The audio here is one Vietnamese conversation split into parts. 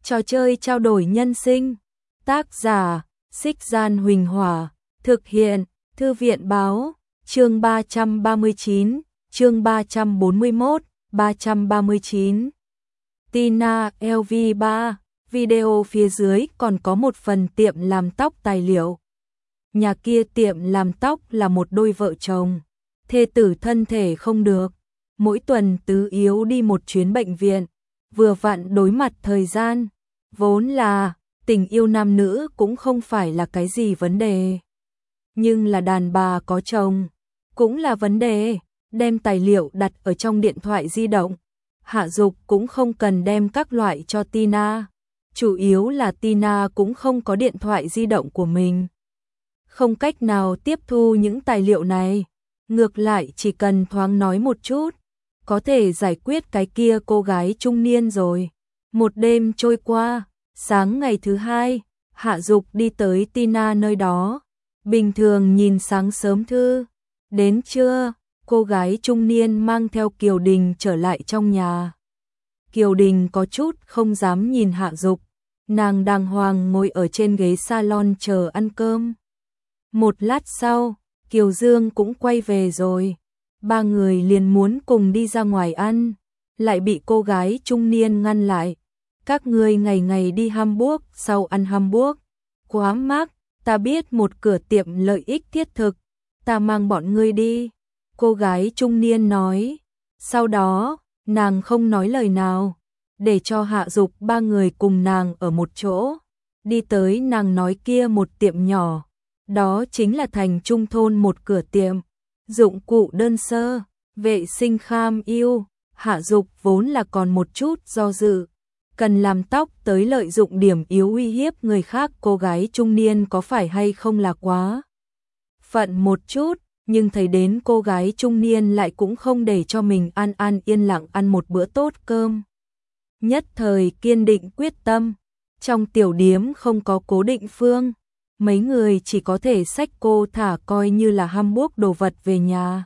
Trò chơi trao đổi nhân sinh. Tác giả: Xích Gian Huỳnh Hỏa. Thực hiện: Thư viện Báo. Chương 339, chương 341, 339. Tina LV3. Video phía dưới còn có một phần tiệm làm tóc tài liệu. Nhà kia tiệm làm tóc là một đôi vợ chồng. Thê tử thân thể không được, mỗi tuần Tứ Yếu đi một chuyến bệnh viện, vừa vặn đối mặt thời gian. Vốn là tình yêu nam nữ cũng không phải là cái gì vấn đề, nhưng là đàn bà có chồng cũng là vấn đề. Đem tài liệu đặt ở trong điện thoại di động. Hạ Dục cũng không cần đem các loại cho Tina, chủ yếu là Tina cũng không có điện thoại di động của mình, không cách nào tiếp thu những tài liệu này. Ngược lại chỉ cần thoáng nói một chút, có thể giải quyết cái kia cô gái trung niên rồi. Một đêm trôi qua, sáng ngày thứ hai, Hạ Dục đi tới Tina nơi đó. Bình thường nhìn sáng sớm thư, đến trưa, cô gái trung niên mang theo Kiều Đình trở lại trong nhà. Kiều Đình có chút không dám nhìn Hạ Dục, nàng đàng hoàng ngồi ở trên ghế salon chờ ăn cơm. Một lát sau, Kiều Dương cũng quay về rồi. Ba người liền muốn cùng đi ra ngoài ăn, lại bị cô gái trung niên ngăn lại. Các ngươi ngày ngày đi Hamburg, sau ăn Hamburg quá mắc, ta biết một cửa tiệm lợi ích thiết thực, ta mang bọn ngươi đi. Cô gái trung niên nói. Sau đó, nàng không nói lời nào, để cho Hạ Dục ba người cùng nàng ở một chỗ. Đi tới nàng nói kia một tiệm nhỏ, đó chính là thành trung thôn một cửa tiệm, dụng cụ đơn sơ, vệ sinh kham yêu. Hạ Dục vốn là còn một chút do dự, cần làm tóc tới lợi dụng điểm yếu uy hiếp người khác cô gái trung niên có phải hay không là quá phận một chút, nhưng thấy đến cô gái trung niên lại cũng không để cho mình an yên lặng ăn một bữa tốt cơm. Nhất thời kiên định quyết tâm, trong tiểu điếm không có cố định phương, mấy người chỉ có thể xách cô thả coi như là Hamburg đồ vật về nhà.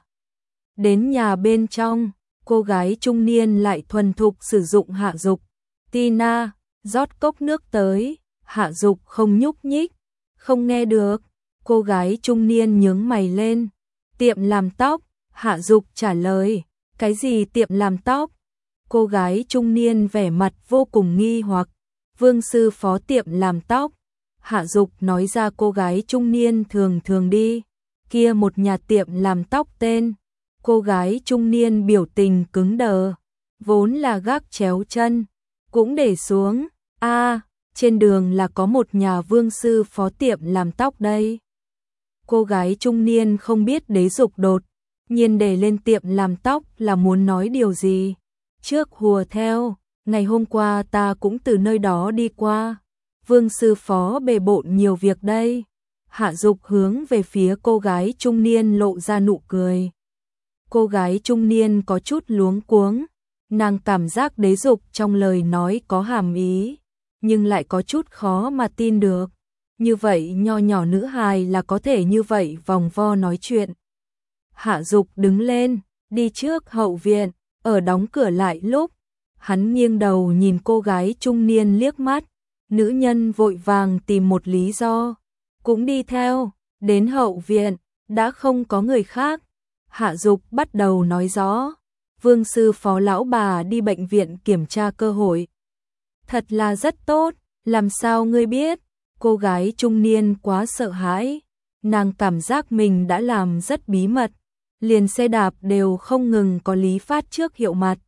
Đến nhà bên trong, cô gái trung niên lại thuần thục sử dụng Hạ Dục. Tina, rót cốc nước tới. Hạ Dục không nhúc nhích, không nghe được. Cô gái trung niên nhướng mày lên. Tiệm làm tóc. Hạ Dục trả lời. Cái gì tiệm làm tóc? Cô gái trung niên vẻ mặt vô cùng nghi hoặc. Vương sư phó tiệm làm tóc. Hạ Dục nói ra cô gái trung niên thường đi kia một nhà tiệm làm tóc tên. Cô gái trung niên biểu tình cứng đờ, vốn là gác chéo chân cũng để xuống. Trên đường là có một nhà vương sư phó tiệm làm tóc đây. Cô gái trung niên không biết Đế Dục đột nhiên để lên tiệm làm tóc là muốn nói điều gì. Trước hùa theo, ngày hôm qua ta cũng từ nơi đó đi qua. Vương sư phó bề bộn nhiều việc đây. Hạ Dục hướng về phía cô gái trung niên lộ ra nụ cười. Cô gái trung niên có chút luống cuống, nàng cảm giác Đế Dục trong lời nói có hàm ý, nhưng lại có chút khó mà tin được. Như vậy nho nhỏ nữ hài là có thể như vậy vòng vo nói chuyện. Hạ Dục đứng lên, đi trước hậu viện, ở đóng cửa lại lúc, hắn nghiêng đầu nhìn cô gái trung niên liếc mắt. Nữ nhân vội vàng tìm một lý do, cũng đi theo. Đến hậu viện, đã không có người khác. Hạ Dục bắt đầu nói rõ. Vương sư phó lão bà đi bệnh viện kiểm tra cơ hội. Thật là rất tốt, làm sao ngươi biết? Cô gái trung niên quá sợ hãi, nàng cảm giác mình đã làm rất bí mật, liền xe đạp đều không ngừng có Lý Phát trước hiệu mặt,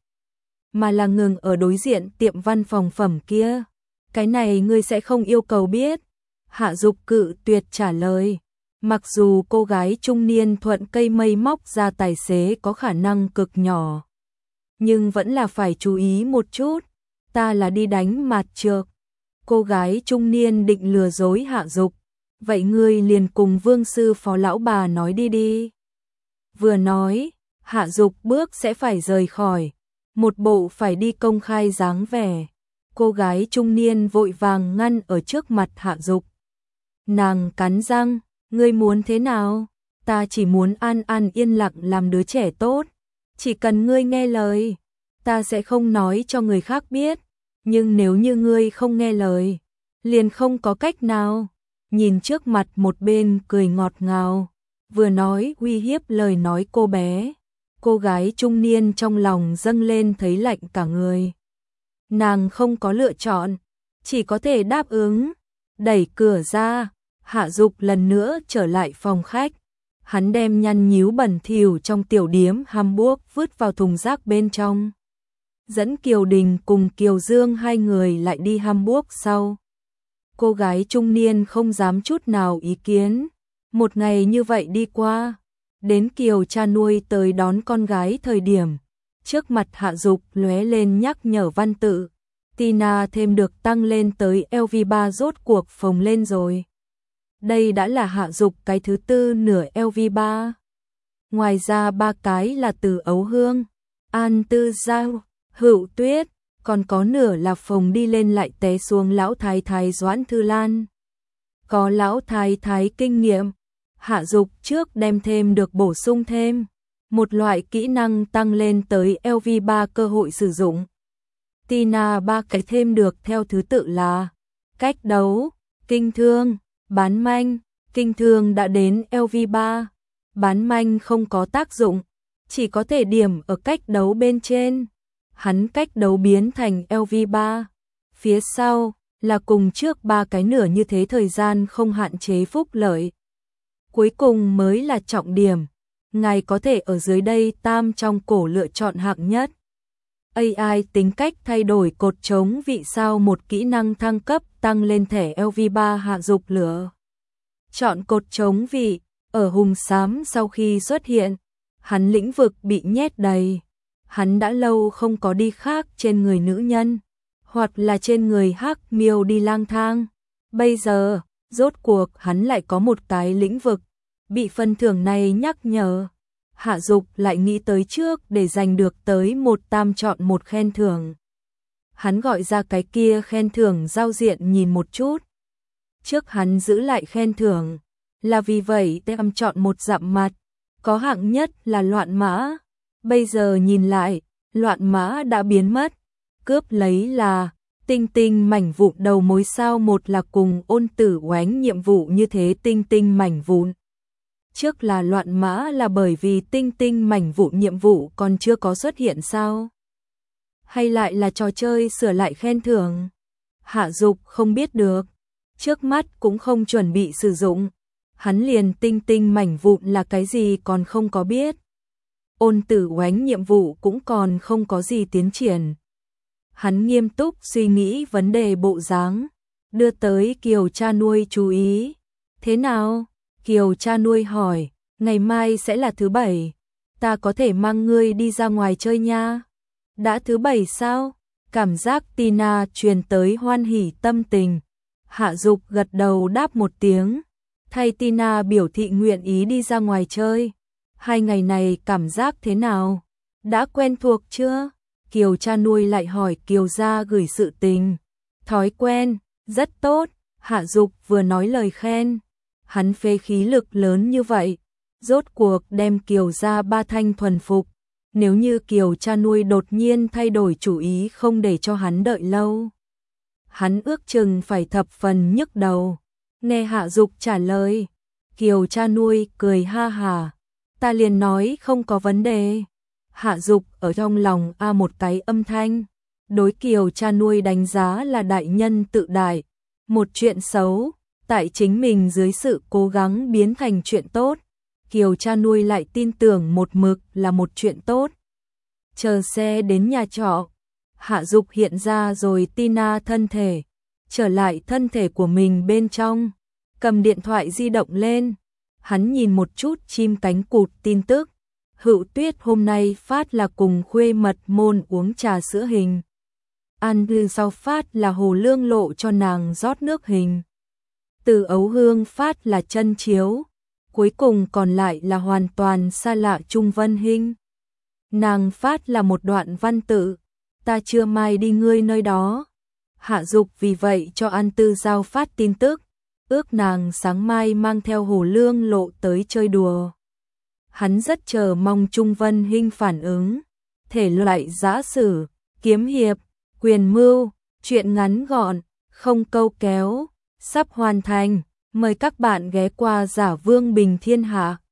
mà là ngừng ở đối diện tiệm văn phòng phẩm kia. Cái này ngươi sẽ không yêu cầu biết. Hạ Dục cự tuyệt trả lời. Mặc dù cô gái trung niên thuận cây mây móc ra tài xế có khả năng cực nhỏ, nhưng vẫn là phải chú ý một chút. Ta là đi đánh mạt trược. Cô gái trung niên định lừa dối Hạ Dục. Vậy ngươi liền cùng vương sư phó lão bà nói đi. Vừa nói, Hạ Dục bước sẽ phải rời khỏi, một bộ phải đi công khai dáng vẻ. Cô gái trung niên vội vàng ngăn ở trước mặt Hạ Dục. Nàng cắn răng, ngươi muốn thế nào? Ta chỉ muốn an yên lặng làm đứa trẻ tốt. Chỉ cần ngươi nghe lời, ta sẽ không nói cho người khác biết. nhưng nếu như ngươi không nghe lời, liền không có cách nào. Nhìn trước mặt một bên cười ngọt ngào, vừa nói uy hiếp lời nói cô bé, cô gái trung niên trong lòng dâng lên thấy lạnh cả người. Nàng không có lựa chọn, chỉ có thể đáp ứng, đẩy cửa ra, Hạ Dục lần nữa trở lại phòng khách. Hắn đem nhăn nhíu bẩn thỉu trong tiểu điếm Hamburg vứt vào thùng rác bên trong. Dẫn Kiều Đình cùng Kiều Dương hai người lại đi Hamburg sau. Cô gái trung niên không dám chút nào ý kiến. Một ngày như vậy đi qua, đến Kiều cha nuôi tới đón con gái thời điểm, trước mặt Hạ Dục lóe lên nhắc nhở văn tự. Tina thêm được tăng lên tới LV3 rốt cuộc phồng lên rồi. Đây đã là Hạ Dục cái thứ tư nửa LV3. Ngoài ra 3 cái là từ Ấu Hương, An Tư Giao, Hữu Tuyết, còn có nửa là phồng đi lên lại té xuống lão thái thái Doãn Thư Lan. Có lão thái thái kinh nghiệm, Hạ Dục trước đem thêm được bổ sung thêm một loại kỹ năng tăng lên tới LV3 cơ hội sử dụng. Tina 3 cái thêm được theo thứ tự là cách đấu, kinh thương, bán manh. Kinh thương đã đến LV3, bán manh không có tác dụng, chỉ có thể điểm ở cách đấu bên trên. Hắn cách đấu biến thành LV3. Phía sau là cùng trước 3 cái nửa như thế, thời gian không hạn chế phúc lợi. Cuối cùng mới là trọng điểm, ngài có thể ở dưới đây tam trong cổ lựa chọn hạng nhất. AI tính cách thay đổi cột chống vị sau một kỹ năng thăng cấp tăng lên thẻ LV3. Hạ Dục lựa chọn cột chống vị. Ở hùng xám sau khi xuất hiện, hắn lĩnh vực bị nhét đầy. Hắn đã lâu không có đi khác trên người nữ nhân, hoặc là trên người hắc miêu đi lang thang. Bây giờ, rốt cuộc hắn lại có một cái lĩnh vực, bị phần thưởng này nhắc nhở. Hạ Dục lại nghĩ tới trước để giành được tới một tam chọn một khen thưởng. Hắn gọi ra cái kia khen thưởng giao diện nhìn một chút. Trước hắn giữ lại khen thưởng, là vì vậy tam chọn một dặm mặt, có hạng nhất là loạn mã. Bây giờ nhìn lại, loạn mã đã biến mất, cướp lấy là tinh tinh mảnh vụn đầu mối sao. Một là cùng Ôn Tử Oánh nhiệm vụ như thế, tinh tinh mảnh vụn. Trước là loạn mã là bởi vì tinh tinh mảnh vụn nhiệm vụ còn chưa có xuất hiện sao? Hay lại là trò chơi sửa lại khen thưởng? Hạ Dục không biết được, trước mắt cũng không chuẩn bị sử dụng. Hắn liền tinh tinh mảnh vụn là cái gì còn không có biết. Ôn Tử Oánh nhiệm vụ cũng còn không có gì tiến triển. Hắn nghiêm túc suy nghĩ vấn đề bộ dáng, đưa tới Kiều cha nuôi chú ý. Thế nào? Kiều cha nuôi hỏi, ngày mai sẽ là thứ bảy, ta có thể mang ngươi đi ra ngoài chơi nha. Đã thứ bảy sao? Cảm giác Tina truyền tới hoan hỉ tâm tình. Hạ Dục gật đầu đáp một tiếng, thay Tina biểu thị nguyện ý đi ra ngoài chơi. 2 ngày này cảm giác thế nào? Đã quen thuộc chưa? Kiều cha nuôi lại hỏi Kiều gia gửi sự tình. Thói quen, rất tốt. Hạ Dục vừa nói lời khen. Hắn phế khí lực lớn như vậy, rốt cuộc đem Kiều gia 3 thanh thuần phục. Nếu như Kiều cha nuôi đột nhiên thay đổi chủ ý không để cho hắn đợi lâu, hắn ước chừng phải thập phần nhức đầu. Nghe Hạ Dục trả lời, Kiều cha nuôi cười ha hả, ta liền nói không có vấn đề. Hạ Dục ở trong lòng một cái âm thanh, đối Kiều cha nuôi đánh giá là đại nhân tự đại, một chuyện xấu, tại chính mình dưới sự cố gắng biến thành chuyện tốt. Kiều cha nuôi lại tin tưởng một mực là một chuyện tốt. Chờ xe đến nhà trọ, Hạ Dục hiện ra rồi Tina thân thể, trở lại thân thể của mình bên trong, cầm điện thoại di động lên. Hắn nhìn một chút chim cánh cụt tin tức. Hữu Tuyết hôm nay phát là cùng khuê mật môn uống trà sữa hình. An Lư sau phát là Hồ Lương Lộ cho nàng rót nước hình. Từ Ấu Hương phát là chân chiếu. Cuối cùng còn lại là hoàn toàn xa lạ Trung Vân Hinh. Nàng phát là một đoạn văn tự, ta chưa mai đi ngươi nơi đó. Hạ Dục vì vậy cho An Tư Giao phát tin tức, ước nàng sáng mai mang theo Hồ Lương Lộ tới chơi đùa. Hắn rất chờ mong Trung Vân Hinh phản ứng. Thể loại giã sử, kiếm hiệp, quyền mưu, Chuyện ngắn gọn, không câu kéo, sắp hoàn thành. Mời các bạn ghé qua Giả Vương Bình Thiên Hạ.